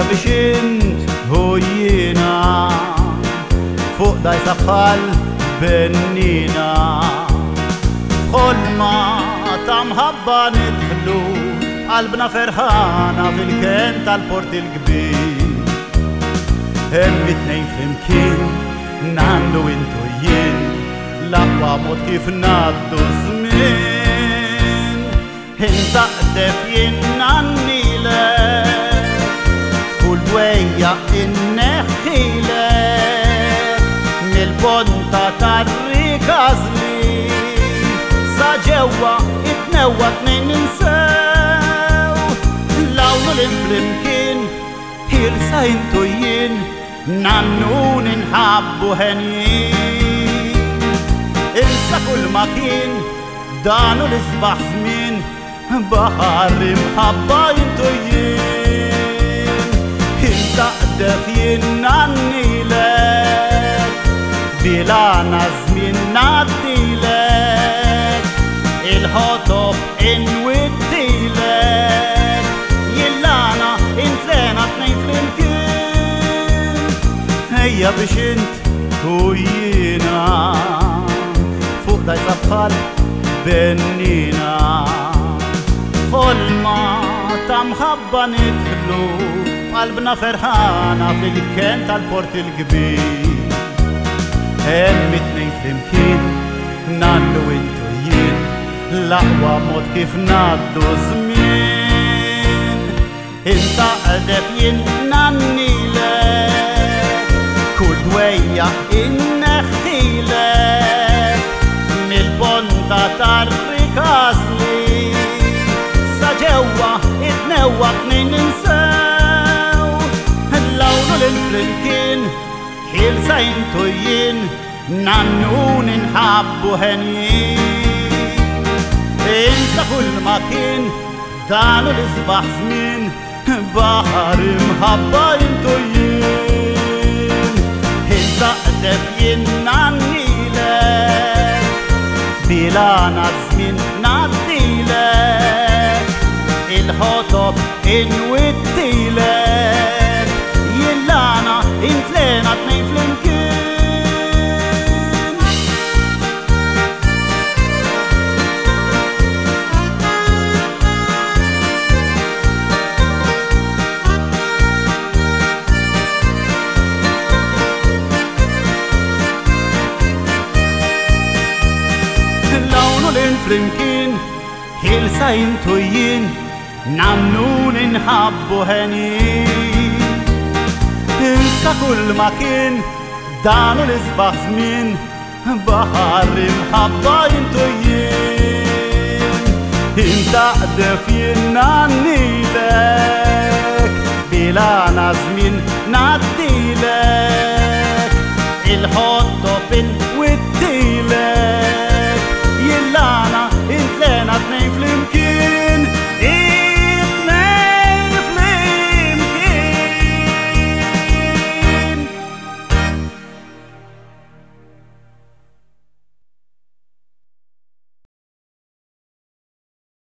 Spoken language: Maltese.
biex int u jiena fuq dajsa bħal bennina f'ħolma ta' mħabba nidħlu qalbna ferħana fil-ken tal-port il-kbir. Hemm it-tnejn flimkien nandu intu jien l-aqwa mod kif ngħaddu żmien. Intaqdef jien nannilek kull dwejja inneħħilek mill-ponta tar-rikazli sa ġewwa it-tnewwa tnejn ninsew l-awnu l-flimkien ħilsa intu jien nannu ninħabbu ħenjin. Insa kull ma kien danu l-isbaħ żmien baħar imħabba intu jien. Intaqdef jien nannilek bilana żmien naddilek il-ħotob inwiddilek jillana intlena tnejn flimkien. Ejja biex int u jiena fuq dajsa bħal bennina f'ħolma ta' mħabba nidħlu qalbna ferħana fil-ken tal-port il-kbir. Hemm it-tnejn flimkien nannu intu jien l-aqwa mod kif ngħaddu żmien. Intaqdef jien nannilek kull dwejja inneħħilek mill-ponta tar-rikazli sa ġewwa it-tnewwa tnejn ninsew l-awnu l-flimkien ħilsa intu jien nannu ninħabbu ħenjin. Insa kull ma kien danu l-isbaħ żmien baħar imħabba intu jien. Intaqdef jien nannilek bilana żmien naddilek il-ħotob inwiddilek jillana intlena tnejn flimkien. Flimkien ħilsa intu jien nannu ninħabbu ħenjin. Insa kull ma kien danu l-isbaħ żmien baħar imħabba intu jien. Intaqdef jien nannilek bilana żmien naddilek il-ħotob